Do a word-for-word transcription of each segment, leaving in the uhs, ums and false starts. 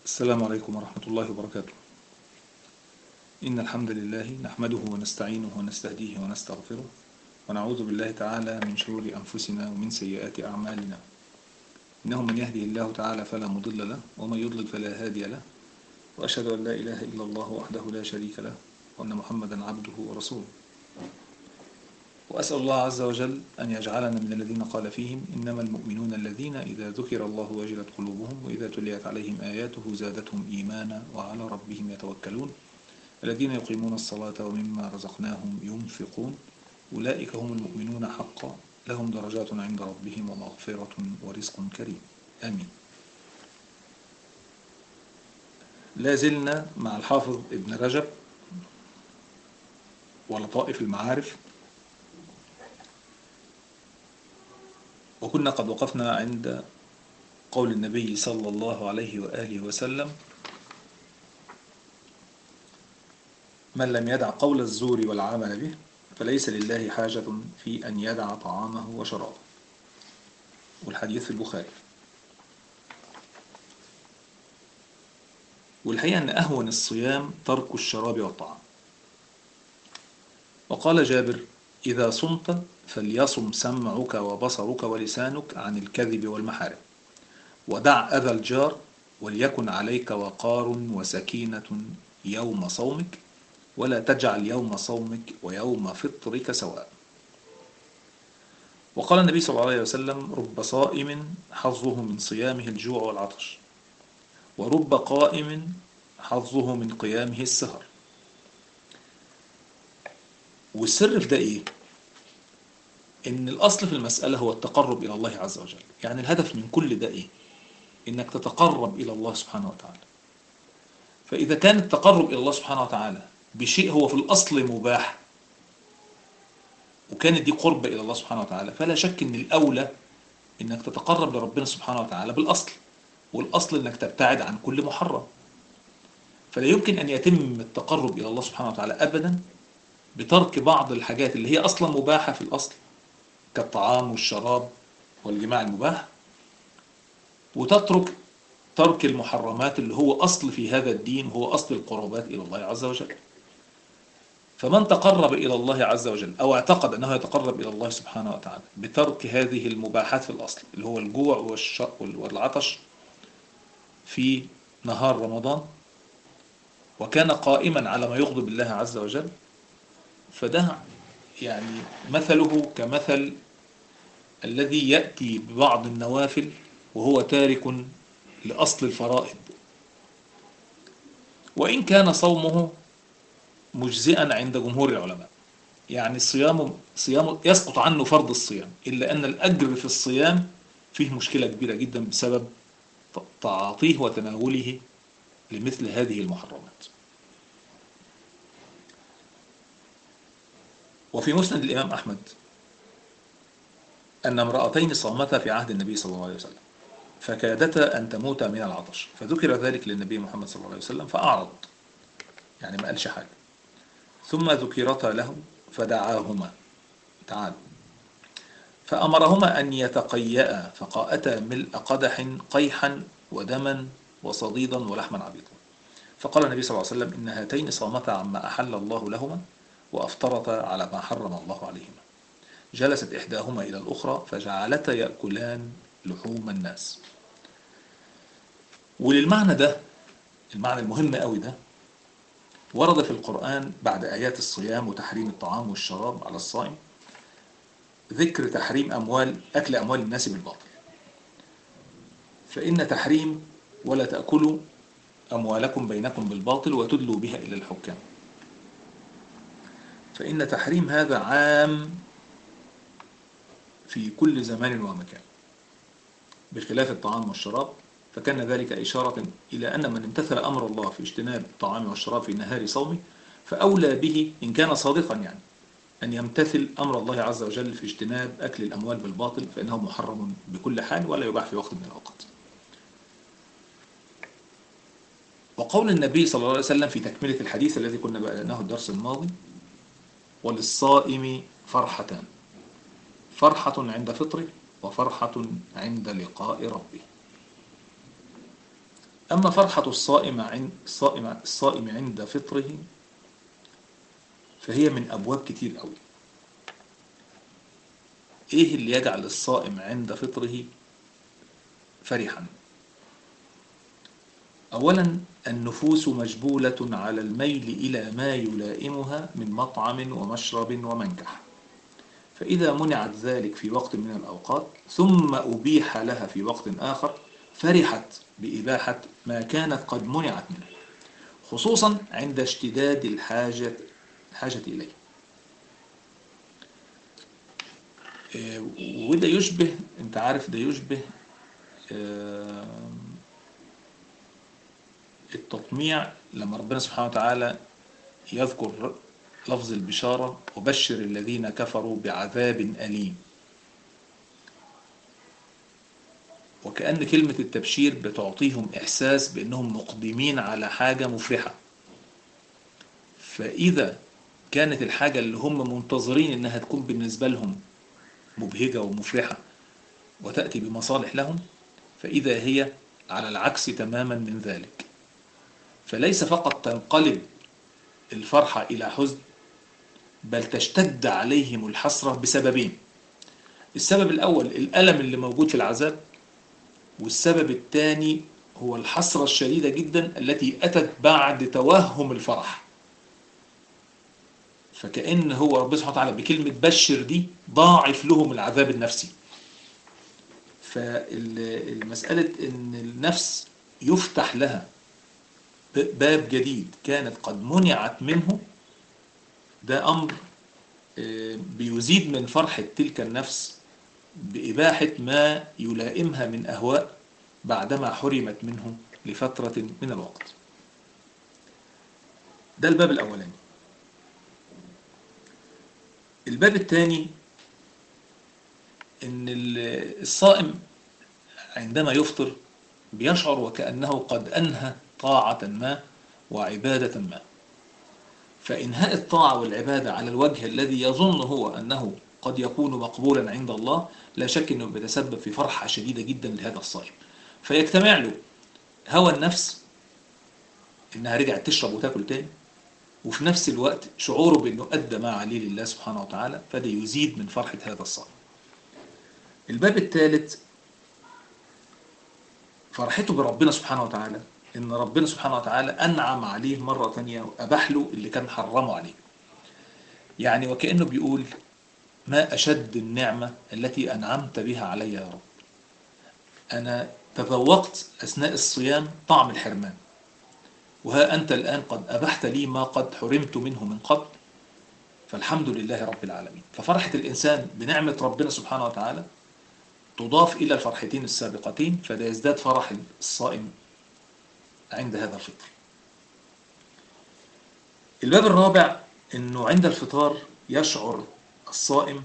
السلام عليكم ورحمة الله وبركاته. إن الحمد لله نحمده ونستعينه ونستهديه ونستغفره ونعوذ بالله تعالى من شرور أنفسنا ومن سيئات أعمالنا. إنه من يهدي الله تعالى فلا مضل له ومن يضلل فلا هادي له، وأشهد أن لا إله إلا الله وحده لا شريك له وأن محمدا عبده ورسوله. وأسأل الله عز وجل أن يجعلنا من الذين قال فيهم إنما المؤمنون الذين إذا ذكر الله وجلت قلوبهم وإذا تليت عليهم آياته زادتهم إيمانا وعلى ربهم يتوكلون الذين يقيمون الصلاة ومما رزقناهم ينفقون أولئك هم المؤمنون حقا لهم درجات عند ربهم ومغفرة ورزق كريم. آمين. لا زلنا مع الحافظ ابن رجب ولطائف المعارف، وكنا قد وقفنا عند قول النبي صلى الله عليه وآله وسلم: من لم يدع قول الزور والعمل به فليس لله حاجة في أن يدع طعامه وشرابه، والحديث في البخاري. والحقيقة أن أهون الصيام ترك الشراب والطعام. وقال جابر: إذا صمت فليصم سمعك وبصرك ولسانك عن الكذب والمحارم، ودع أذى الجار، وليكن عليك وقار وسكينة يوم صومك، ولا تجعل يوم صومك ويوم فطرك سواء. وقال النبي صلى الله عليه وسلم: رب صائم حظه من صيامه الجوع والعطش، ورب قائم حظه من قيامه السهر. والسر في ده إيه؟ إن الأصل في المسألة هو التقرب إلى الله عز وجل. يعني الهدف من كل ده إيه؟ إنك تتقرب إلى الله سبحانه وتعالى. فإذا كان التقرب إلى الله سبحانه وتعالى بشيء هو في الأصل مباح، وكانت دي قربة إلى الله سبحانه وتعالى، فلا شك إن الأولى إنك تتقرب لربنا سبحانه وتعالى بالأصل، والأصل إنك تبتعد عن كل محرم. فلا يمكن أن يتم التقرب إلى الله سبحانه وتعالى أبدا بترك بعض الحاجات اللي هي أصلا مباحة في الأصل، كالطعام والشراب والجماع المباح، وتترك ترك المحرمات اللي هو أصل في هذا الدين، وهو أصل القربات إلى الله عز وجل. فمن تقرب إلى الله عز وجل أو اعتقد أنه يتقرب إلى الله سبحانه وتعالى بترك هذه المباحات في الأصل، اللي هو الجوع والعطش في نهار رمضان، وكان قائما على ما يغضب الله عز وجل، فده يعني مثله كمثل الذي يأتي ببعض النوافل وهو تارك لأصل الفرائض، وإن كان صومه مجزئا عند جمهور العلماء. يعني الصيام صيام يسقط عنه فرض الصيام، إلا أن الأجر في الصيام فيه مشكلة كبيرة جدا بسبب تعاطيه وتناوله لمثل هذه المحرمات. وفي مسند الإمام أحمد أن امرأتين صامتا في عهد النبي صلى الله عليه وسلم فكادتا أن تموتا من العطش، فذكر ذلك للنبي محمد صلى الله عليه وسلم فأعرض، يعني ما قالش حاجة. ثم ذكرتا له فدعاهما تعال فأمرهما أن يتقيأ، فقاءتا ملء قدح قيحا ودما وصديدا ولحما عبيطا. فقال النبي صلى الله عليه وسلم: إن هاتين صامتا عما أحل الله لهما وأفطرتا على ما حرم الله عليهما. جلست إحداهما إلى الأخرى فجعلتا يأكلان لحوم الناس. وللمعنى ده، المعنى المهم قوي ده، ورد في القرآن بعد آيات الصيام وتحريم الطعام والشراب على الصائم ذكر تحريم أموال أكل أموال الناس بالباطل. فإن تحريم ولا تأكلوا أموالكم بينكم بالباطل وتدلوا بها إلى الحكام، فإن تحريم هذا عام في كل زمان ومكان، بخلاف الطعام والشراب، فكان ذلك إشارة إلى أن من امتثل أمر الله في اجتناب الطعام والشراب في نهار صومه فأولى به إن كان صادقا، يعني أن يمتثل أمر الله عز وجل في اجتناب أكل الأموال بالباطل، فإنه محرم بكل حال ولا يباح في وقت من الأوقات. وقول النبي صلى الله عليه وسلم في تكملة الحديث الذي كنا بدأناه الدرس الماضي: وللصائم فرحتان، فرحة عند فطره وفرحة عند لقاء ربه. أما فرحة الصائم عند الصائم الصائم عند فطره فهي من أبواب كتير قوي. إيه اللي يجعل الصائم عند فطره فرحا؟ أولا النفوس مجبولة على الميل إلى ما يلائمها من مطعم ومشرب ومنكح، فإذا منعت ذلك في وقت من الأوقات ثم أبيح لها في وقت آخر فرحت بإباحة ما كانت قد منعت منه، خصوصا عند اشتداد الحاجة الحاجة إليه. وده يشبه، انت عارف، ده يشبه التطميع لما ربنا سبحانه وتعالى يذكر لفظ البشارة وبشر الذين كفروا بعذاب أليم، وكأن كلمة التبشير بتعطيهم إحساس بأنهم مقدمين على حاجة مفرحة. فإذا كانت الحاجة اللي هم منتظرين أنها تكون بالنسبة لهم مبهجة ومفرحة وتأتي بمصالح لهم، فإذا هي على العكس تماما من ذلك. فليس فقط تنقلب الفرحة إلى حزن، بل تشتد عليهم الحسرة بسببين. السبب الأول الألم اللي موجود في العذاب، والسبب الثاني هو الحسرة الشديدة جدا التي أتت بعد توهم الفرح. فكأن هو ربنا سبحانه وتعالى بكلمة بشر دي ضاعف لهم العذاب النفسي. فالمسألة إن النفس يفتح لها باب جديد كانت قد منعت منه، ده أمر بيزيد من فرحة تلك النفس بإباحة ما يلائمها من أهواء بعدما حرمت منه لفترة من الوقت. ده الباب الأولاني. الباب الثاني إن الصائم عندما يفطر بيشعر وكأنه قد أنهى طاعة ما وعبادة ما، فإنهاء الطاعة والعبادة على الوجه الذي يظن هو أنه قد يكون مقبولا عند الله لا شك أنه بيتسبب في فرحة شديدة جدا لهذا الصائم، فيجتمع له هوى النفس إنها رجعت تشرب وتاكل تاني، وفي نفس الوقت شعوره بأنه أدى ما عليه لله سبحانه وتعالى، فده يزيد من فرحة هذا الصائم. الباب الثالث فرحته بربنا سبحانه وتعالى، إن ربنا سبحانه وتعالى أنعم عليه مرة ثانية وأباح له اللي كان حرمه عليه. يعني وكأنه بيقول ما أشد النعمة التي أنعمت بها علي يا رب. أنا تذوقت أثناء الصيام طعم الحرمان، وها أنت الآن قد أبحت لي ما قد حرمت منه من قبل، فالحمد لله رب العالمين. ففرحة الإنسان بنعمة ربنا سبحانه وتعالى تضاف إلى الفرحتين السابقتين، فده يزداد فرح الصائم عند هذا الفطر. الباب الرابع أنه عند الفطار يشعر الصائم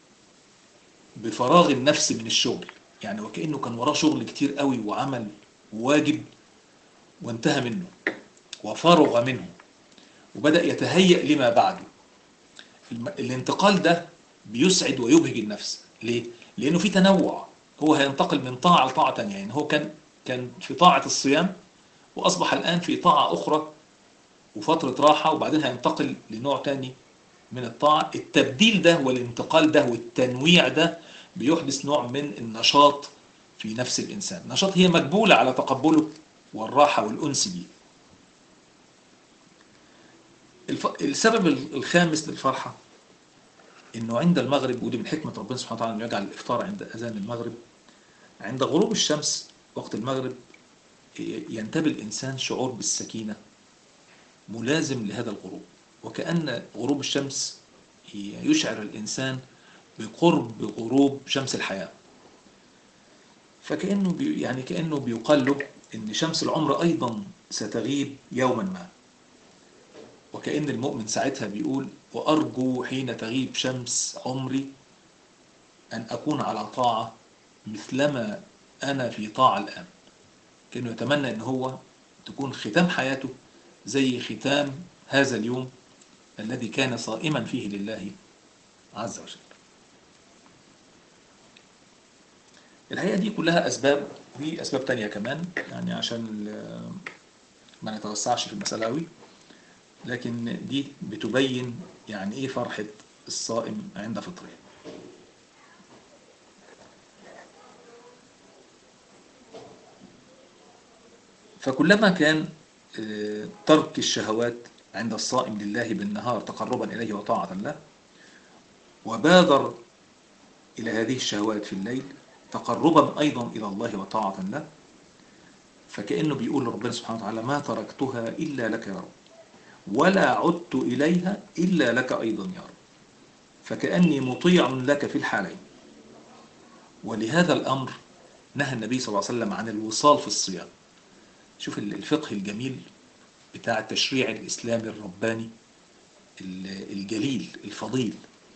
بفراغ النفس من الشغل، يعني وكأنه كان وراه شغل كتير قوي وعمل واجب وانتهى منه وفرغ منه وبدأ يتهيأ لما بعده. الانتقال ده بيسعد ويبهج النفس. ليه؟ لأنه في تنوع، هو هينتقل من طاعة لطاعة تانية. يعني هو كان كان في طاعة الصيام وأصبح الآن في طاعة أخرى وفترة راحة، وبعدين هينتقل لنوع تاني من الطاعة. التبديل ده والانتقال ده والتنويع ده بيحدث نوع من النشاط في نفس الإنسان، نشاط هي مقبولة على تقبله والراحة والأنس بيه. السبب الخامس للفرحة إنه عند المغرب، ودي من حكمة ربنا سبحانه وتعالى إنه يجعل الإفطار عند أذان المغرب، عند غروب الشمس وقت المغرب ينتابه الإنسان شعور بالسكينة ملازم لهذا الغروب، وكأن غروب الشمس يشعر الإنسان بقرب غروب شمس الحياة. فكأنه بي يعني كأنه بيقال له إن شمس العمر أيضا ستغيب يوما ما، وكأن المؤمن ساعتها بيقول وأرجو حين تغيب شمس عمري أن أكون على طاعة مثلما أنا في طاعة الآن. كأنه يتمنى أن هو تكون ختام حياته زي ختام هذا اليوم الذي كان صائما فيه لله عز وجل. الحقيقة دي كلها أسباب، وفي أسباب تانية كمان يعني عشان ما نتوسعش في المسألة أوي، لكن دي بتبين يعني إيه فرحة الصائم عند فطره. فكلما كان ترك الشهوات عند الصائم لله بالنهار تقربا إليه وطاعة له، وبادر إلى هذه الشهوات في الليل تقربا أيضا إلى الله وطاعة له، فكأنه بيقول لربنا سبحانه وتعالى: ما تركتها إلا لك يا رب، ولا عدت إليها إلا لك أيضا يا رب، فكأني مطيع لك في الحالين. ولهذا الأمر نهى النبي صلى الله عليه وسلم عن الوصال في الصيام. شوف الفقه الجميل بتاع التشريع الإسلامي الرباني الجليل الفضيل،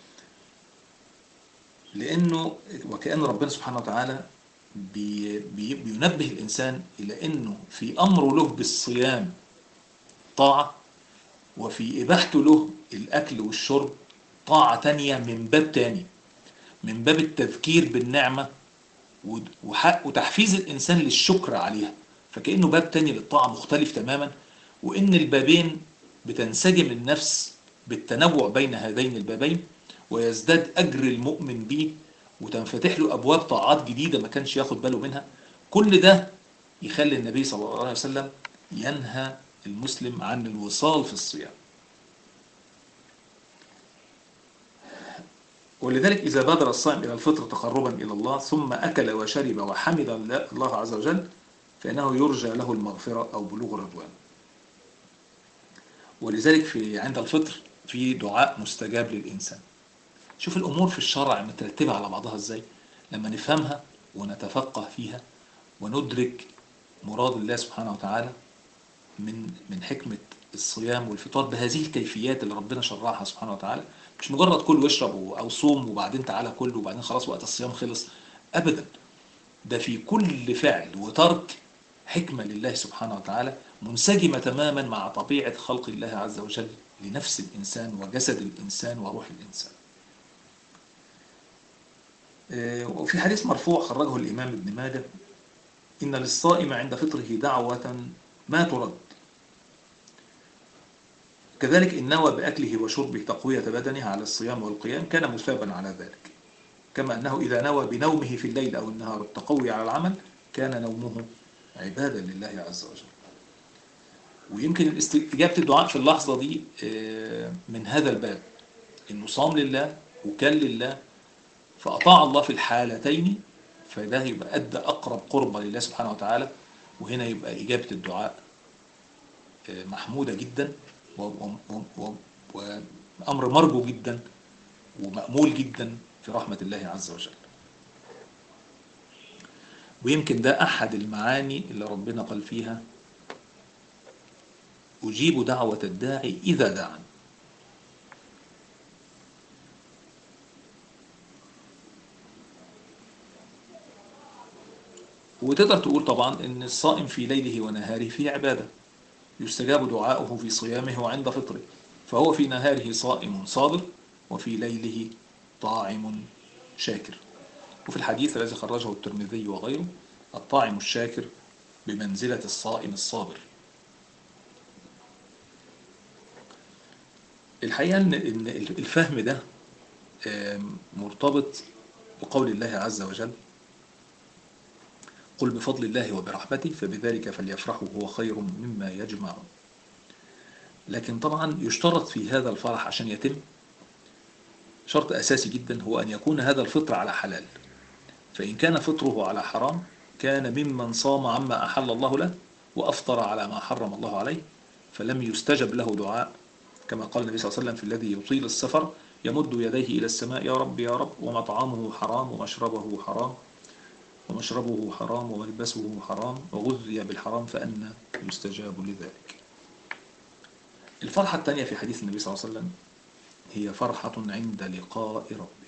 لأنه وكأن ربنا سبحانه وتعالى بي بي بينبه الإنسان إلى أنه في أمره له بالصيام طاعة، وفي إباحته له الأكل والشرب طاعة تانية من باب تاني، من باب التذكير بالنعمة وتحفيز الإنسان للشكر عليها. فكأنه باب تاني للطاعة مختلف تماما، وإن البابين بتنسجم النفس بالتنوع بين هذين البابين، ويزداد أجر المؤمن به، وتنفتح له أبواب طاعات جديدة ما كانش ياخد باله منها. كل ده يخلي النبي صلى الله عليه وسلم ينهى المسلم عن الوصال في الصيام. ولذلك إذا بادر الصائم إلى الفطر تقربا إلى الله ثم أكل وشرب وحمد الله عز وجل، فإنه يرجى له المغفرة أو بلوغ الرضوان. ولذلك في عند الفطر في دعاء مستجاب للإنسان. شوف الأمور في الشرع مترتبة على بعضها إزاي، لما نفهمها ونتفقه فيها وندرك مراد الله سبحانه وتعالى من من حكمة الصيام والفطار بهذه الكيفيات اللي ربنا شرعها سبحانه وتعالى. مش مجرد كل واشرب أو صوم وبعدين تعالى كل وبعدين خلاص وقت الصيام خلص، أبدا. ده في كل فعل وترك حكمة لله سبحانه وتعالى منسجمة تماما مع طبيعة خلق الله عز وجل لنفس الإنسان وجسد الإنسان وروح الإنسان. وفي حديث مرفوع خرجه الإمام ابن ماجه: إن للصائم عند فطره دعوة ما ترد، كذلك إن نوى بأكله وشربه تقوية بدنه على الصيام والقيام كان مثابا على ذلك، كما أنه إذا نوى بنومه في الليل أو النهار التقوي على العمل كان نومه عبادة لله عز وجل. ويمكن استجابة الدعاء في اللحظة دي من هذا الباب، إنه صام لله وكان لله فأطاع الله في الحالتين، فده يبقى أدى أقرب قربة لله سبحانه وتعالى. وهنا يبقى إجابة الدعاء محمودة جدا وأمر مرجو جدا ومأمول جدا في رحمة الله عز وجل. ويمكن ده أحد المعاني اللي ربنا قال فيها: أجيب دعوة الداعي إذا دعان. وتقدر تقول طبعا إن الصائم في ليله ونهاره في عبادة، يستجاب دعاؤه في صيامه وعند فطره، فهو في نهاره صائم صابر وفي ليله طاعم شاكر. وفي الحديث الذي خرجه الترمذي وغيره: الطاعم الشاكر بمنزلة الصائم الصابر. الحقيقة أن الفهم ده مرتبط بقول الله عز وجل: قل بفضل الله وبرحمته فبذلك فليفرحوا هو خير مما يجمعون. لكن طبعا يشترط في هذا الفرح عشان يتم شرط أساسي جدا، هو أن يكون هذا الفطر على حلال. فإن كان فطره على حرام كان ممن صام عما أحل الله له وأفطر على ما حرم الله عليه، فلم يستجب له دعاء، كما قال النبي صلى الله عليه وسلم في الذي يطيل السفر: يمد يديه إلى السماء يا رب يا رب، ومطعمه حرام ومشربه حرام ومشربه حرام وملبسه حرام وغذي بالحرام فأنى يستجاب لذلك. الفرحة الثانية في حديث النبي صلى الله عليه وسلم هي فرحة عند لقاء ربه،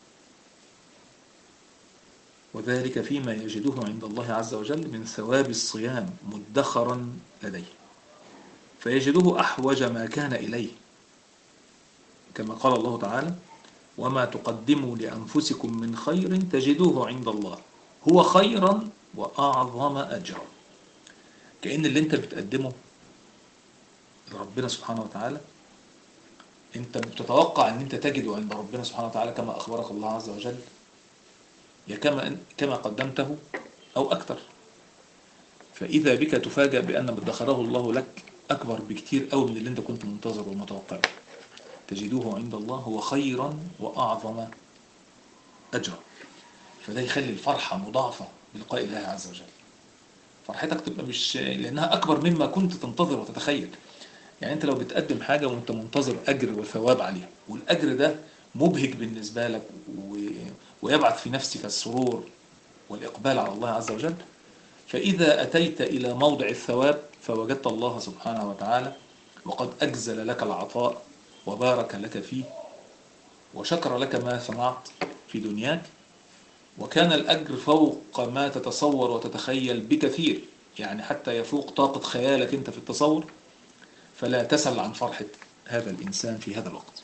وذلك فيما يجده عند الله عز وجل من ثواب الصيام مدخرا لديه، فيجده أحوج ما كان إليه، كما قال الله تعالى: وما تقدموا لأنفسكم من خير تجدوه عند الله هو خيرا وأعظم أجرا. كأن اللي انت بتقدمه لربنا سبحانه وتعالى انت بتتوقع ان انت تجده عند ربنا سبحانه وتعالى كما أخبرك الله عز وجل، يا كما كما قدمته أو أكثر. فإذا بك تفاجأ بأن ما ادخره الله لك أكبر بكتير أوي من اللي انت كنت منتظر ومتوقع. تجدوه عند الله هو خيرا وأعظم أجرا. فده يخلي الفرحة مضاعفة بلقاء الله عز وجل. فرحتك تبقى مش لأنها أكبر مما كنت تنتظر وتتخيل. يعني أنت لو بتقدم حاجة وأنت منتظر أجر وثواب عليها، والأجر ده مبهج بالنسبة لك و... ويبعث في نفسك السرور والإقبال على الله عز وجل، فإذا أتيت إلى موضع الثواب فوجدت الله سبحانه وتعالى وقد أجزل لك العطاء وبارك لك فيه وشكر لك ما صنعت في دنياك، وكان الأجر فوق ما تتصور وتتخيل بكثير، يعني حتى يفوق طاقة خيالك أنت في التصور. فلا تسل عن فرحة هذا الإنسان في هذا الوقت.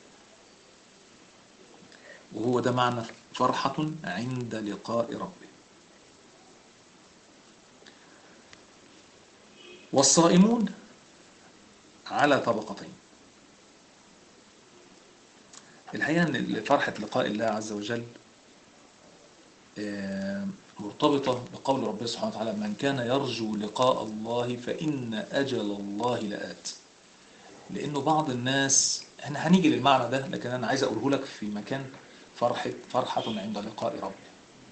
وهو ده معنى فرحة عند لقاء ربه. والصائمون على طبقتين. الحقيقة أن فرحة لقاء الله عز وجل مرتبطة بقول ربنا سبحانه وتعالى: من كان يرجو لقاء الله فإن أجل الله لآت. لأنه بعض الناس، احنا هنيجي للمعنى ده، لكن أنا عايز أقوله لك في مكان فرحة فرحة عند لقاء ربه.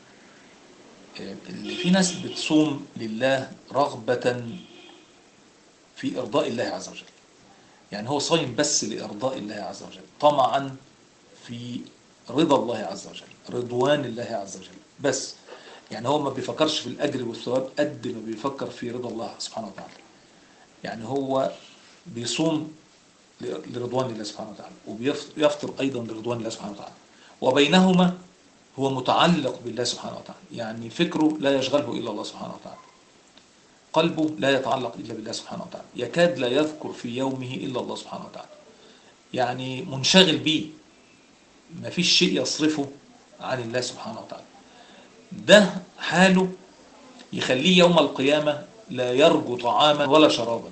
اللي في ناس بتصوم لله رغبة في إرضاء الله عز وجل، يعني هو صايم بس لإرضاء الله عز وجل، طمعا في رضا الله عز وجل، رضوان الله عز وجل بس. يعني هو ما بيفكرش في الأجر والثواب قد ما بيفكر في رضا الله سبحانه وتعالى. يعني هو بيصوم لرضوان الله سبحانه وتعالى وبيفطر أيضا لرضوان الله سبحانه وتعالى، وبينهما هو متعلق بالله سبحانه وتعالى. يعني فكره لا يشغله إلا الله سبحانه وتعالى، قلبه لا يتعلق إلا بالله سبحانه وتعالى، يكاد لا يذكر في يومه إلا الله سبحانه وتعالى. يعني منشغل به، ما فيش شيء يصرفه عن الله سبحانه وتعالى. ده حاله يخليه يوم القيامة لا يرجو طعاما ولا شرابا،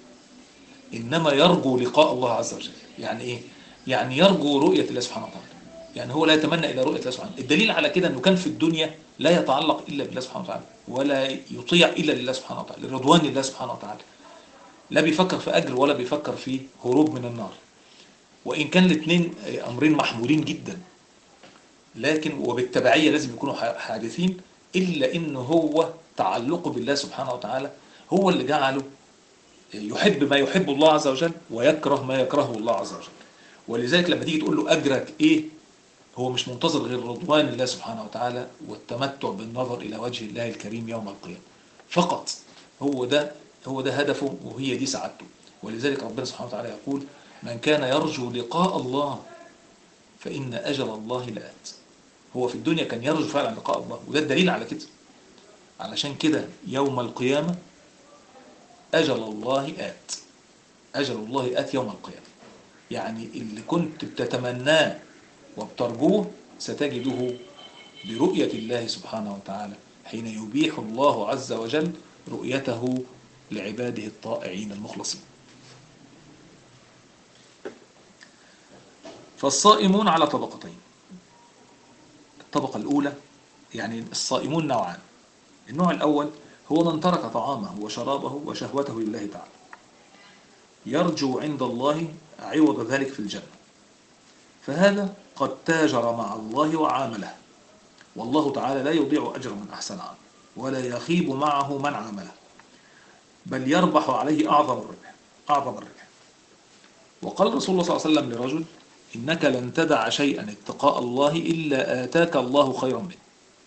إنما يرجو لقاء الله عز وجل. يعني إيه؟ يعني يرجو رؤية الله سبحانه وتعالى. يعني هو لا يتمنى إلى رؤية الله سبحانه وتعالى. الدليل على كده أنه كان في الدنيا لا يتعلق إلا بالله سبحانه وتعالى، ولا يطيع إلا لله سبحانه وتعالى، لرضوان الله سبحانه وتعالى. لا بيفكر في أجر ولا بيفكر في هروب من النار. وإن كان الاثنين أمرين محمولين جدا، لكن وبالتبعية لازم يكونوا حادثين، إلا إنه هو تعلقه بالله سبحانه وتعالى هو اللي جعله يحب ما يحب الله عز وجل ويكره ما يكرهه الله عز وجل. ولذلك لما تيجي تقول له أجرك إيه، هو مش منتظر غير رضوان الله سبحانه وتعالى والتمتع بالنظر إلى وجه الله الكريم يوم القيامة فقط. هو ده هو ده هدفه وهي دي سعادته. ولذلك ربنا سبحانه وتعالى يقول: من كان يرجو لقاء الله فإن أجل الله لآت. هو في الدنيا كان يرجو فعلا لقاء الله، وده الدليل على كده. علشان كده يوم القيامة أجل الله آت، أجل الله آت يوم القيامة. يعني اللي كنت بتتمناه وبترجوه ستجده برؤية الله سبحانه وتعالى حين يبيح الله عز وجل رؤيته لعباده الطائعين المخلصين. فالصائمون على طبقتين. الطبقة الأولى يعني الصائمون نوعان. النوع الأول هو من ترك طعامه وشرابه وشهوته لله تعالى، يرجو عند الله عوض ذلك في الجنة، فهذا قد تاجر مع الله وعامله، والله تعالى لا يضيع أجر من أحسن عمل ولا يخيب معه من عامله، بل يربح عليه أعظم الربح أعظم الربح. وقال رسول الله صلى الله عليه وسلم لرجل: إنك لن تدع شيئا اتقاء الله إلا آتاك الله خيرا منه.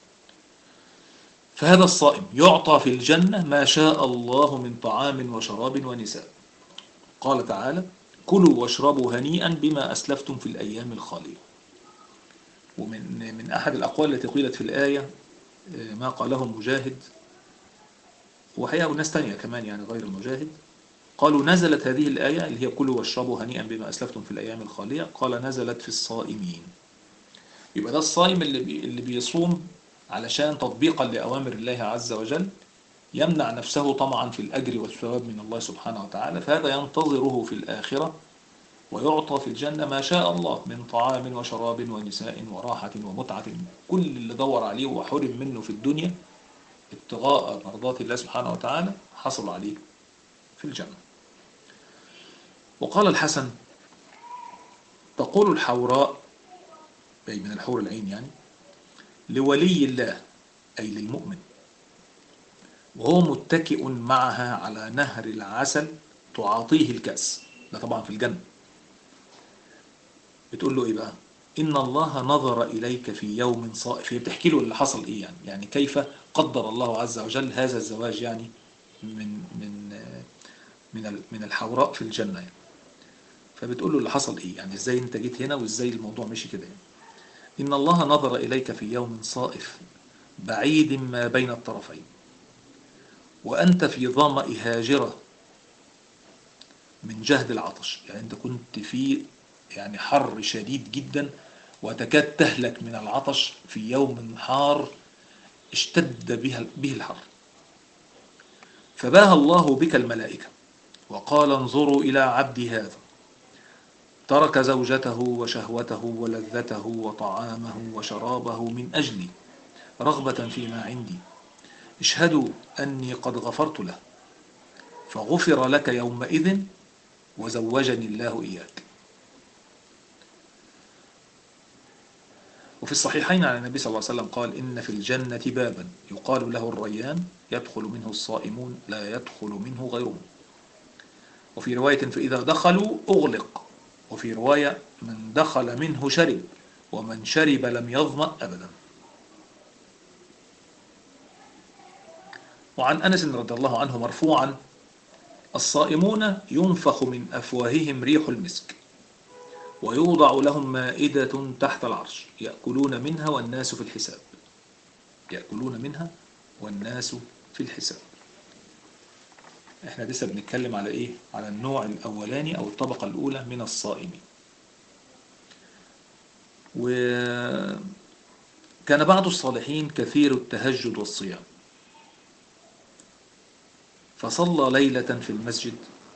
فهذا الصائم يعطى في الجنة ما شاء الله من طعام وشراب ونساء. قال تعالى: كلوا واشربوا هنيئا بما أسلفتم في الأيام الخالية. ومن من أحد الأقوال التي قيلت في الآية ما قاله مجاهد، وحقيقة وناس تانية كمان يعني غير المجاهد، قالوا نزلت هذه الآية اللي هي كلوا واشربوا هنيئا بما أسلفتم في الأيام الخالية، قال نزلت في الصائمين. يبقى ده الصائم اللي بي اللي بيصوم علشان تطبيقا لأوامر الله عز وجل يمنع نفسه طمعا في الأجر والثواب من الله سبحانه وتعالى، فهذا ينتظره في الآخرة ويعطى في الجنة ما شاء الله من طعام وشراب ونساء وراحة ومتعة، كل اللي دور عليه وحرم منه في الدنيا ابتغاء مرضات الله سبحانه وتعالى حصل عليه في الجنة. وقال الحسن: تقول الحوراء، أي من الحور العين يعني، لولي الله أي للمؤمن وهو متكئ معها على نهر العسل تعاطيه الكأس، ده طبعا في الجنة، بتقول له إيه بقى؟ إن الله نظر إليك في يوم صائف. هي بتحكي له اللي حصل إيه يعني، يعني كيف قدر الله عز وجل هذا الزواج يعني من من من من الحوراء في الجنة يعني. فبتقول له اللي حصل إيه يعني، إزاي أنت جيت هنا وإزاي الموضوع مشي كده يعني. إن الله نظر إليك في يوم صائف بعيد ما بين الطرفين وأنت في ظمأ هاجرة من جهد العطش، يعني أنت كنت في يعني حر شديد جدا وتكاد تهلك من العطش في يوم حار اشتد بها به الحر، فباهى الله بك الملائكة وقال: انظروا إلى عبدي هذا ترك زوجته وشهوته ولذته وطعامه وشرابه من أجلي رغبة فيما عندي، اشهدوا أني قد غفرت له، فغفر لك يومئذ وزوجني الله إياك. وفي الصحيحين عن النبي صلى الله عليه وسلم قال: إن في الجنة بابا يقال له الريان يدخل منه الصائمون لا يدخل منه غيرهم. وفي رواية: فإذا دخلوا أغلق. وفي رواية: من دخل منه شرب ومن شرب لم يظمأ أبدا. وعن أنس رضي الله عنه مرفوعا: الصائمون ينفخ من أفواههم ريح المسك ويوضع لهم مائدة تحت العرش يأكلون منها والناس في الحساب يأكلون منها والناس في الحساب. احنا لسه بنتكلم على ايه؟ على النوع الاولاني او الطبقة الاولى من الصائمين. وكان بعض الصالحين كثير التهجد والصيام، فصلى ليلة في المسجد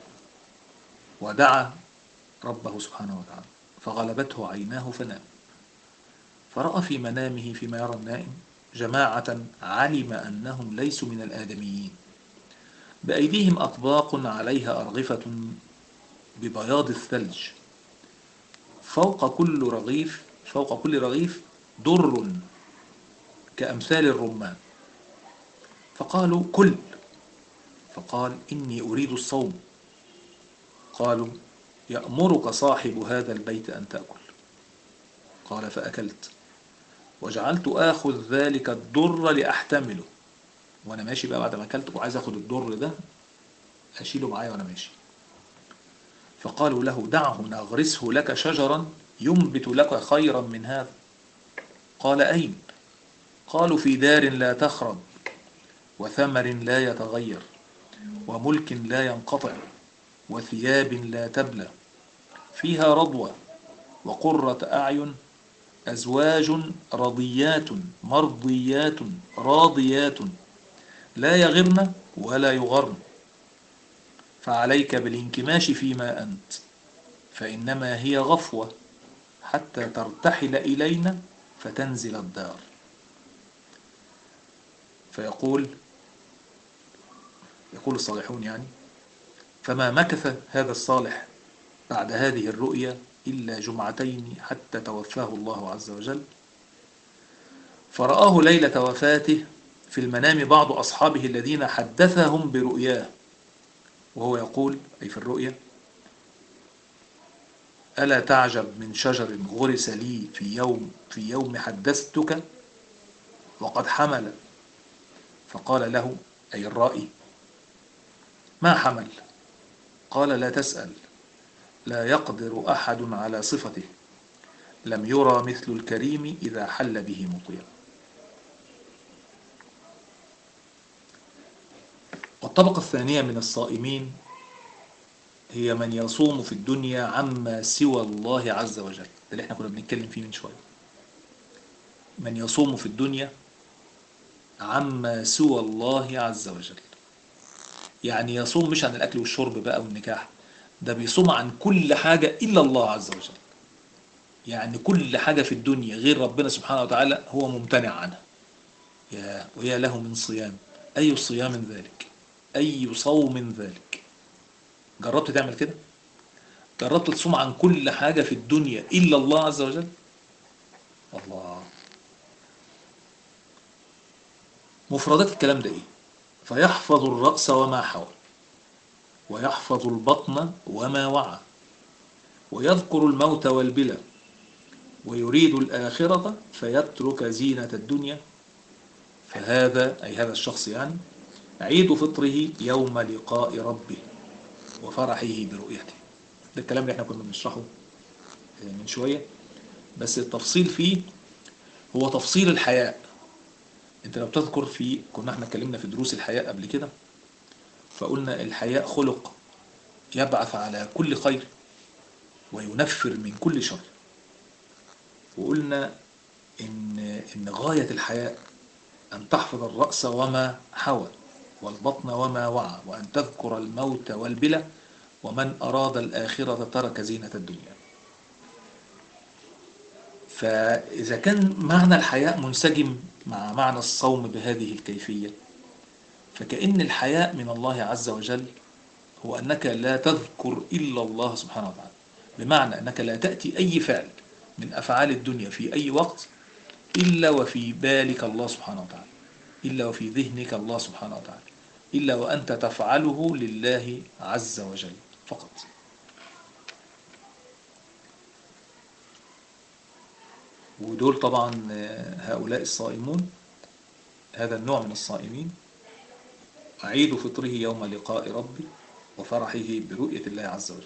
ودعا ربه سبحانه وتعالى فغلبته عيناه فنام، فرأى في منامه فيما يرى النائم جماعة علم أنهم ليسوا من الآدميين بأيديهم أطباق عليها أرغفة ببياض الثلج، فوق كل رغيف فوق كل رغيف در كأمثال الرمان، فقالوا: كل. فقال: إني أريد الصوم. قالوا: يأمرك صاحب هذا البيت أن تأكل. قال: فأكلت وجعلت آخذ ذلك الدر لأحتمله، وأنا ماشي بقى بعد ما أكلت وعايز أخذ الدر ده أشيله معايا وأنا ماشي. فقالوا له: دعه نغرسه لك شجرا ينبت لك خيرا من هذا. قال: أين؟ قالوا: في دار لا تخرب وثمر لا يتغير وملك لا ينقطع وثياب لا تبلى فيها رضوة وقرة أعين أزواج رضيات مرضيات راضيات لا يغرن ولا يغرن، فعليك بالانكماش فيما أنت فإنما هي غفوة حتى ترتحل إلينا فتنزل الدار. فيقول يقول الصالحون يعني: فما مكث هذا الصالح بعد هذه الرؤيا إلا جمعتين حتى توفاه الله عز وجل، فرآه ليلة وفاته في المنام بعض أصحابه الذين حدثهم برؤياه وهو يقول، أي في الرؤيا: ألا تعجب من شجر غرس لي في يوم في يوم حدثتك وقد حمل. فقال له، أي الرائي: ما حمل؟ قال: لا تسأل، لا يقدر أحد على صفته، لم يرى مثل الكريم إذا حل به مطيع. والطبقة الثانية من الصائمين هي من يصوم في الدنيا عما سوى الله عز وجل، ده اللي احنا كنا بنتكلم فيه من شوية. من يصوم في الدنيا عما سوى الله عز وجل. يعني يصوم مش عن الأكل والشرب بقى والنكاح، ده بيصوم عن كل حاجة إلا الله عز وجل. يعني كل حاجة في الدنيا غير ربنا سبحانه وتعالى هو ممتنع عنها. يا ويا له من صيام، أي صيام ذلك، أي صوم ذلك. جربت تعمل كده؟ جربت تصوم عن كل حاجة في الدنيا إلا الله عز وجل؟ الله. مفردات الكلام ده إيه؟ فيحفظ الرأس وما حوى، ويحفظ البطن وما وعى، ويذكر الموت والبلى، ويريد الآخرة فيترك زينة الدنيا، فهذا أي هذا الشخص يعني عيد فطره يوم لقاء ربه وفرحه برؤيته. ده الكلام اللي احنا كنا بنشرحه من شوية، بس التفصيل فيه هو تفصيل الحياء. انت لو تذكر في كنا احنا اتكلمنا في دروس الحياء قبل كده، فقلنا الحياء خلق يبعث على كل خير وينفر من كل شر. وقلنا إن إن غاية الحياء أن تحفظ الرأس وما حوى والبطن وما وعى، وأن تذكر الموت والبلى، ومن أراد الآخرة ترك زينة الدنيا. فإذا كان معنى الحياء منسجم مع معنى الصوم بهذه الكيفية، فكأن الحياء من الله عز وجل هو أنك لا تذكر إلا الله سبحانه وتعالى، بمعنى أنك لا تأتي أي فعل من أفعال الدنيا في أي وقت إلا وفي بالك الله سبحانه وتعالى، إلا وفي ذهنك الله سبحانه وتعالى، إلا وأنت تفعله لله عز وجل فقط. ودول طبعا هؤلاء الصائمون، هذا النوع من الصائمين عيد فطره يوم لقاء ربه وفرحه برؤية الله عز وجل.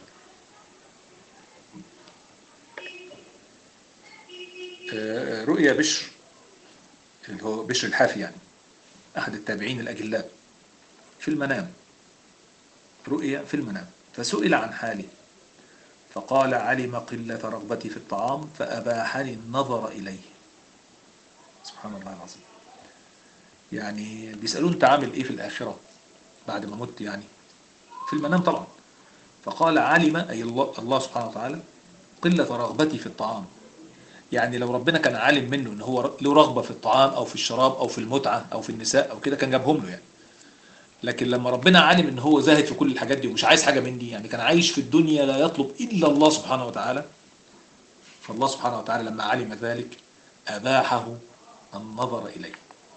رؤيا بشر اللي هو بشر الحافي يعني أحد التابعين الأجلاء في المنام، رؤيا في المنام، فسئل عن حاله فقال علم قلة رغبتي في الطعام فأباحني النظر إليه. سبحان الله العظيم. يعني بيسألون أنت عامل إيه في الآخرة بعد ما مت يعني، في المنام طبعا. فقال علم أي الله, الله سبحانه وتعالى قلة رغبتي في الطعام. يعني لو ربنا كان عالم منه ان هو له رغبة في الطعام او في الشراب او في المتعة او في النساء او كده كان جابهم له يعني. لكن لما ربنا عالم ان هو زاهد في كل الحاجات دي ومش عايز حاجة من دي، يعني كان عايش في الدنيا لا يطلب الا الله سبحانه وتعالى، فالله سبحانه وتعالى لما علم ذلك اباحه النظر اليه.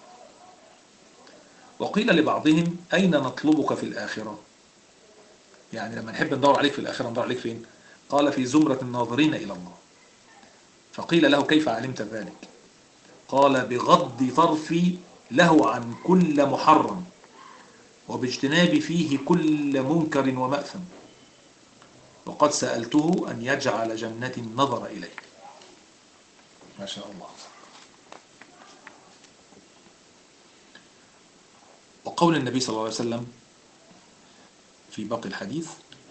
وقيل لبعضهم اين نطلبك في الاخرة؟ يعني لما نحب ندور عليك في الاخرة ندور عليك فين؟ قال في زمرة الناظرين الى الله. فقيل له كيف علمت ذلك؟ قال بغض طرفي له عن كل محرم وباجتناب فيه كل منكر ومأثم، وقد سألته أن يجعل جنتي النظر إليه. ما شاء الله. وقول النبي صلى الله عليه وسلم في باقي الحديث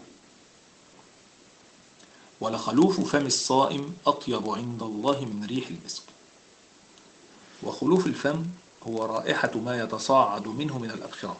ولخلوف فم الصائم أطيب عند الله من ريح المسك. وخلوف الفم هو رائحة ما يتصاعد منه من الأبخرة،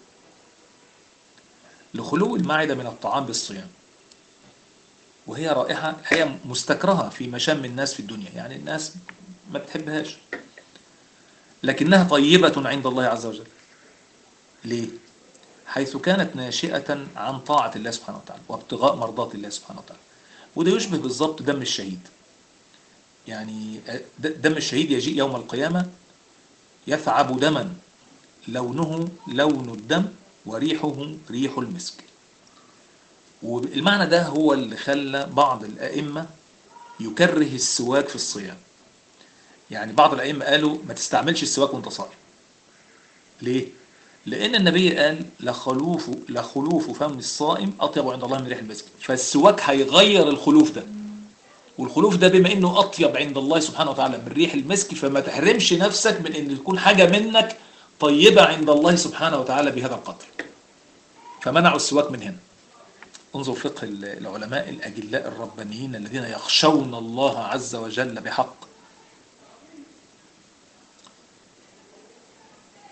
لخلو المعدة من الطعام بالصيام، وهي رائحة الحقيقة مستكرهة في مشام الناس في الدنيا، يعني الناس ما بتحبهاش، لكنها طيبة عند الله عز وجل. ليه؟ حيث كانت ناشئة عن طاعة الله سبحانه وتعالى وابتغاء مرضات الله سبحانه وتعالى. وده يشبه بالضبط دم الشهيد. يعني دم الشهيد يجيء يوم القيامة يثعب دما لونه لون الدم وريحه ريح المسك. والمعنى ده هو اللي خلى بعض الأئمة يكره السواك في الصيام. يعني بعض الأئمة قالوا ما تستعملش السواك وانت صائم. ليه؟ لأن النبي قال لخلوف لخلوف فم الصائم أطيب عند الله من ريح المسك، فالسواك هيغير الخلوف ده، والخلوف ده بما إنه أطيب عند الله سبحانه وتعالى من ريح المسك، فما تحرمش نفسك من إن تكون حاجة منك طيبة عند الله سبحانه وتعالى بهذا القدر. فمنعوا السواك من هنا. انظر فقه العلماء الأجلاء الربانيين الذين يخشون الله عز وجل بحق.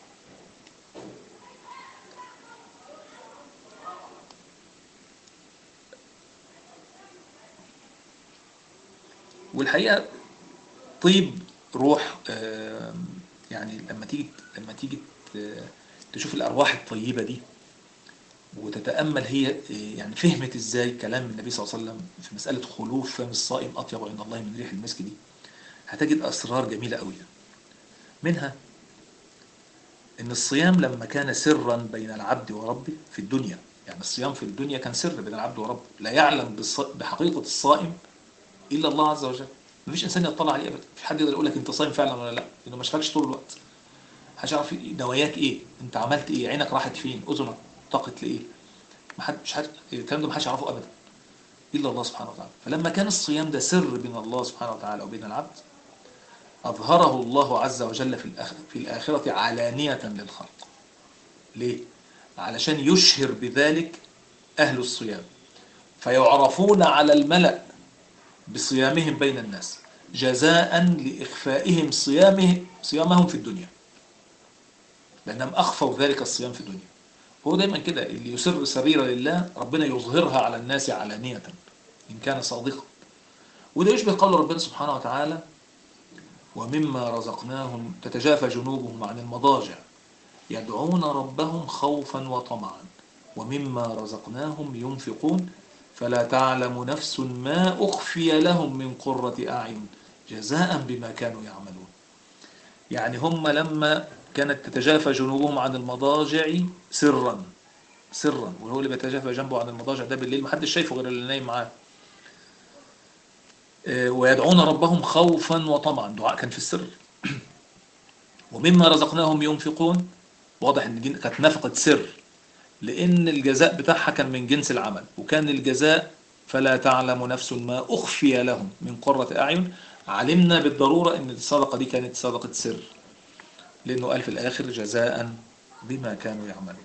والحقيقة طيب روح، يعني لما تيجي لما تيجي تشوف الأرواح الطيبة دي وتتأمل هي يعني فهمت ازاي كلام النبي صلى الله عليه وسلم في مسألة خلوف فم الصائم أطيب عند الله من ريح المسك دي، هتجد أسرار جميلة قوي. منها إن الصيام لما كان سرا بين العبد وربه في الدنيا، يعني الصيام في الدنيا كان سر بين العبد وربه، لا يعلم بحقيقة الصائم إلا الله عز وجل. مفيش إنسان يطلع عليه أبدا، في حد يقدر يقول لك أنت صايم فعلا ولا لا، لأنه ما شافكش طول الوقت. محدش يعرف نواياك إيه، أنت عملت إيه، عينك راحت فين، أذنك طاقت لإيه. ما حد مش حد الكلام ده ما حدش يعرفه أبدا إلا الله سبحانه وتعالى. فلما كان الصيام ده سر بين الله سبحانه وتعالى وبين العبد، أظهره الله عز وجل في في الآخرة علانية للخلق. ليه؟ علشان يشهر بذلك أهل الصيام، فيعرفون على الملأ بصيامهم بين الناس جزاء لإخفائهم صيامه صيامهم في الدنيا، لأنهم أخفوا ذلك الصيام في الدنيا. هو دايما كده، اللي يسر سريرة لله ربنا يظهرها على الناس علانية إن كان صادقا. وده يشبه قول ربنا سبحانه وتعالى: ومما رزقناهم تتجافى جنوبهم عن المضاجع يدعون ربهم خوفا وطمعا ومما رزقناهم ينفقون فلا تعلم نفس ما أخفي لهم من قرة أعين جزاء بما كانوا يعملون. يعني هم لما كانت تتجافى جنوبهم عن المضاجع سرا سرا، وهو اللي بيتجافى جنبه عن المضاجع ده بالليل محدش شايفه غير اللي نايم معاه، ويدعون ربهم خوفا وطمعا، دعاء كان في السر. ومما رزقناهم ينفقون، واضح ان دي كانت نفقة سر، لان الجزاء بتاعها كان من جنس العمل، وكان الجزاء فلا تعلم نفس ما أخفي لهم من قرة أعين. علمنا بالضرورة ان الصدقة دي كانت صدقة سر، لأنه قال في الآخر جزاء بما كانوا يعملون.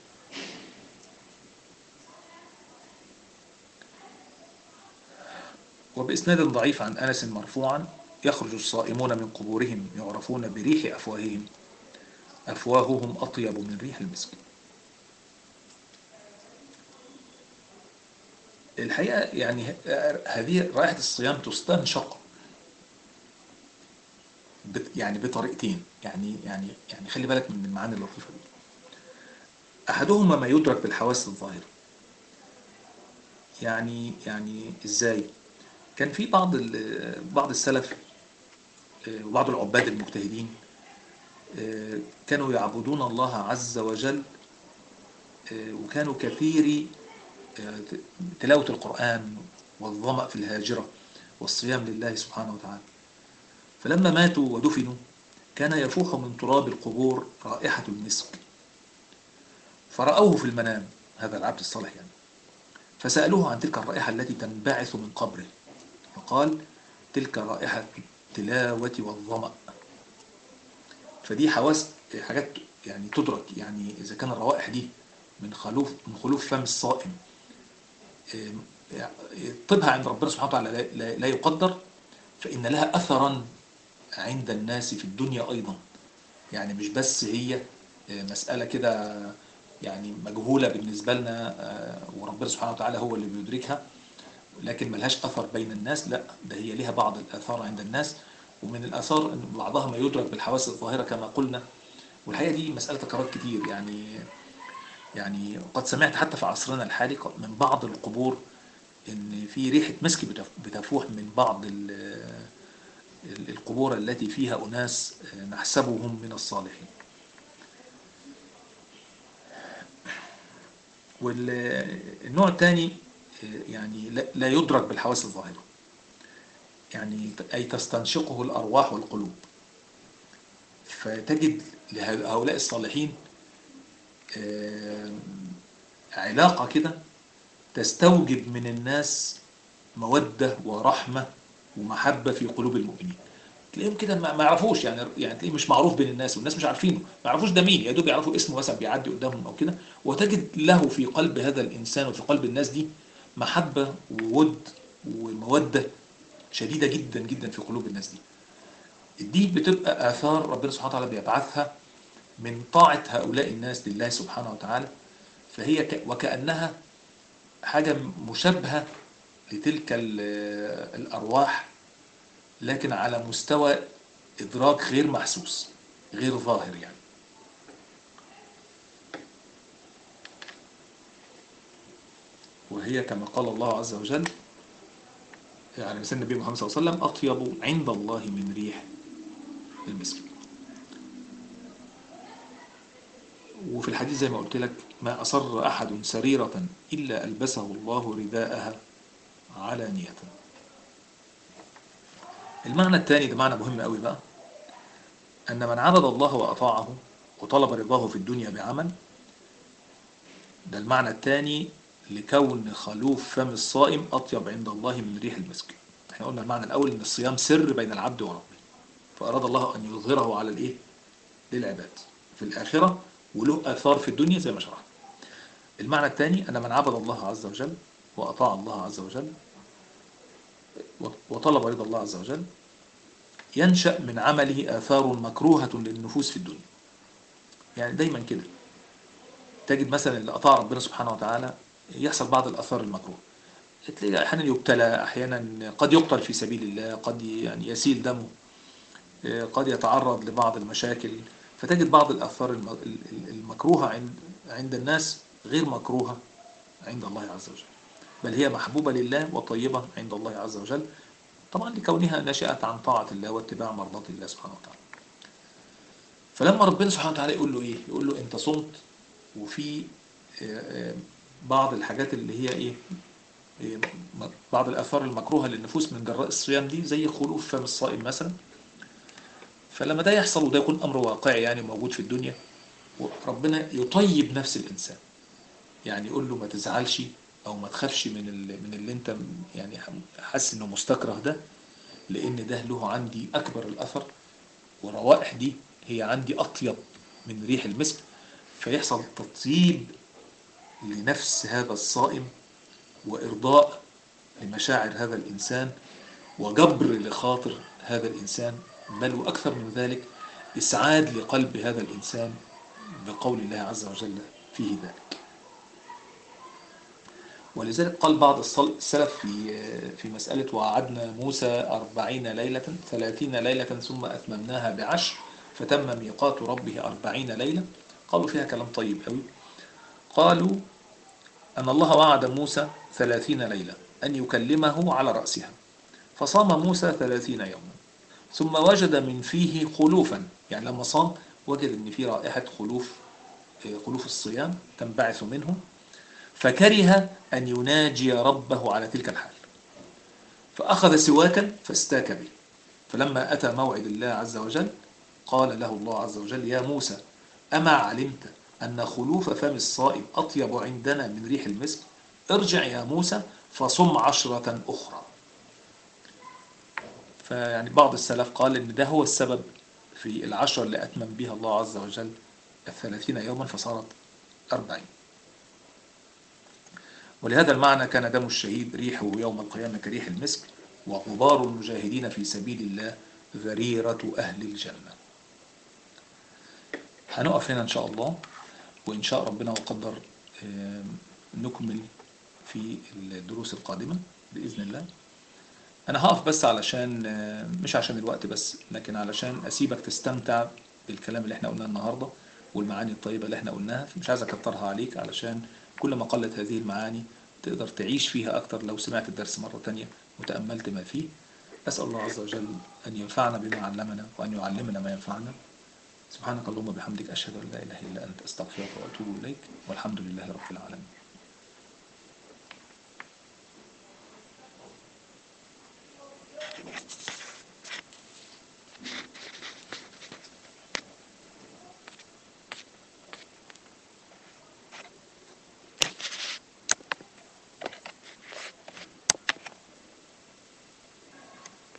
وبإسناد ضعيف عن أنس مرفوعا: يخرج الصائمون من قبورهم يعرفون بريح أفواههم أفواههم أطيب من ريح المسك. الحقيقة يعني هذه رائحة الصيام تستنشق يعني بطريقتين، يعني يعني يعني خلي بالك من المعاني اللطيفة دي. أحدهما ما يدرك بالحواس الظاهرة. يعني يعني إزاي؟ كان في بعض بعض السلف وبعض العباد المجتهدين كانوا يعبدون الله عز وجل، وكانوا كثيري تلاوة القرآن والظمأ في الهاجرة والصيام لله سبحانه وتعالى. فلما ماتوا ودفنوا كان يفوح من تراب القبور رائحة المسك، فرأوه في المنام، هذا العبد الصالح يعني، فسألوه عن تلك الرائحة التي تنبعث من قبره، فقال: تلك رائحة التلاوة والظمأ. فدي حواس، حاجات يعني تدرك، يعني إذا كان الروائح دي من خلوف من خلوف فم الصائم طبها عند ربنا سبحانه وتعالى لا يقدر، فإن لها أثرا عند الناس في الدنيا أيضا. يعني مش بس هي مسألة كده يعني مجهولة بالنسبة لنا وربنا سبحانه وتعالى هو اللي بيدركها، لكن ملهاش أثر بين الناس، لا ده هي لها بعض الآثار عند الناس. ومن الآثار أن بعضها ما يدرك بالحواس الظاهرة كما قلنا. والحقيقة دي مسألة تكرار كتير، يعني يعني قد سمعت حتى في عصرنا الحالي من بعض القبور ان في ريحة مسك بتفوح من بعض القبور التي فيها أناس نحسبهم من الصالحين. والنوع الثاني يعني لا يدرك بالحواس الظاهرة، يعني أي تستنشقه الأرواح والقلوب. فتجد لهؤلاء الصالحين علاقة كده تستوجب من الناس مودة ورحمة ومحبة في قلوب المؤمنين. تلاقيهم كده ما يعرفوش، يعني يعني تلاقيه مش معروف بين الناس والناس مش عارفينه، ما يعرفوش ده مين، يا دوب يعرفوا اسمه مثلا بيعدي قدامهم او كده، وتجد له في قلب هذا الانسان وفي قلب الناس دي محبة وود ومودة شديدة جدا جدا في قلوب الناس دي. دي بتبقى آثار ربنا سبحانه وتعالى بيبعثها من طاعة هؤلاء الناس لله سبحانه وتعالى. فهي وكأنها حاجة مشابهة لتلك الأرواح لكن على مستوى إدراك غير محسوس، غير ظاهر يعني. وهي كما قال الله عز وجل يعني مثل النبي محمد صلى الله عليه وسلم: أطيب عند الله من ريح المسك. وفي الحديث زي ما قلت لك: ما أصر أحد سريرة إلا ألبسه الله رداءها علانية. المعنى الثاني ده معنى مهم قوي بقى، أن من عبد الله وأطاعه وطلب رضاه في الدنيا بعمل، ده المعنى الثاني لكون خلوف فم الصائم أطيب عند الله من ريح المسك. احنا قلنا المعنى الأول أن الصيام سر بين العبد وربه، فأراد الله أن يظهره على الإيه؟ للعباد في الآخرة، وله آثار في الدنيا زي ما شرحنا. المعنى الثاني أن من عبد الله عز وجل وأطاع الله عز وجل وطلب رضا الله عز وجل، ينشأ من عمله آثار مكروهة للنفوس في الدنيا. يعني دايما كده تجد مثلا اللي أطاع ربنا سبحانه وتعالى يحصل بعض الآثار المكروهة. تلاقي أحيانا يبتلى، أحيانا قد يقتل في سبيل الله، قد يعني يسيل دمه، قد يتعرض لبعض المشاكل، فتجد بعض الآثار المكروهة عند عند الناس غير مكروهة عند الله عز وجل، بل هي محبوبة لله وطيبة عند الله عز وجل، طبعا لكونها نشأت عن طاعة الله واتباع مرضات الله سبحانه وتعالى. فلما ربنا سبحانه وتعالى يقول له إيه؟ يقول له أنت صمت، وفي بعض الحاجات اللي هي إيه؟ بعض الآثار المكروهة للنفوس من جراء الصيام دي، زي خلوف فم الصائم مثلا. فلما ده يحصل وده يكون أمر واقعي يعني موجود في الدنيا، ربنا يطيب نفس الإنسان، يعني يقول له ما تزعلش أو ما تخافش من اللي, من اللي أنت يعني حاسس إنه مستكره ده، لأن ده له عندي أكبر الأثر، وروائح دي هي عندي أطيب من ريح المسك. فيحصل تطيب لنفس هذا الصائم، وإرضاء لمشاعر هذا الإنسان، وجبر لخاطر هذا الإنسان، بل وأكثر من ذلك إسعاد لقلب هذا الإنسان بقول الله عز وجل فيه ذلك. ولذلك قال بعض السلف في في مسألة: وعدنا موسى أربعين ليلة ثلاثين ليلة ثم أتممناها بعشر فتم ميقات ربه أربعين ليلة. قالوا فيها كلام طيب قوي. قالوا أن الله وعد موسى ثلاثين ليلة أن يكلمه على رأسها، فصام موسى ثلاثين يوما، ثم وجد من فيه خلوفا، يعني لما صام وجد أن فيه رائحة خلوف خلوف الصيام تنبعث منه، فكره أن يناجي ربه على تلك الحال، فأخذ سواكا فاستاك به. فلما أتى موعد الله عز وجل قال له الله عز وجل: يا موسى، أما علمت أن خلوف فم الصائم أطيب عندنا من ريح المسك؟ ارجع يا موسى فصم عشرة أخرى. فيعني بعض السلف قال إن ده هو السبب في العشر اللي أتمم بها الله عز وجل الثلاثين يوما فصارت أربعين. ولهذا المعنى كان دم الشهيد ريحه يوم القيامة كريح المسك، وغبار المجاهدين في سبيل الله ذريرة أهل الجنة. هنقف هنا إن شاء الله، وإن شاء ربنا وقدر نكمل في الدروس القادمة بإذن الله. أنا هقف بس علشان مش عشان الوقت بس، لكن علشان أسيبك تستمتع بالكلام اللي احنا قلناه النهاردة والمعاني الطيبة اللي احنا قلناها. مش عايز أكترها عليك، علشان كل ما قلت هذه المعاني تقدر تعيش فيها أكتر لو سمعت الدرس مرة تانية وتأملت ما فيه. أسأل الله عز وجل أن ينفعنا بما علمنا وأن يعلمنا ما ينفعنا. سبحانك اللهم وبحمدك، أشهد أن لا إله إلا أنت، أستغفرك وأتوب إليك، والحمد لله رب العالمين.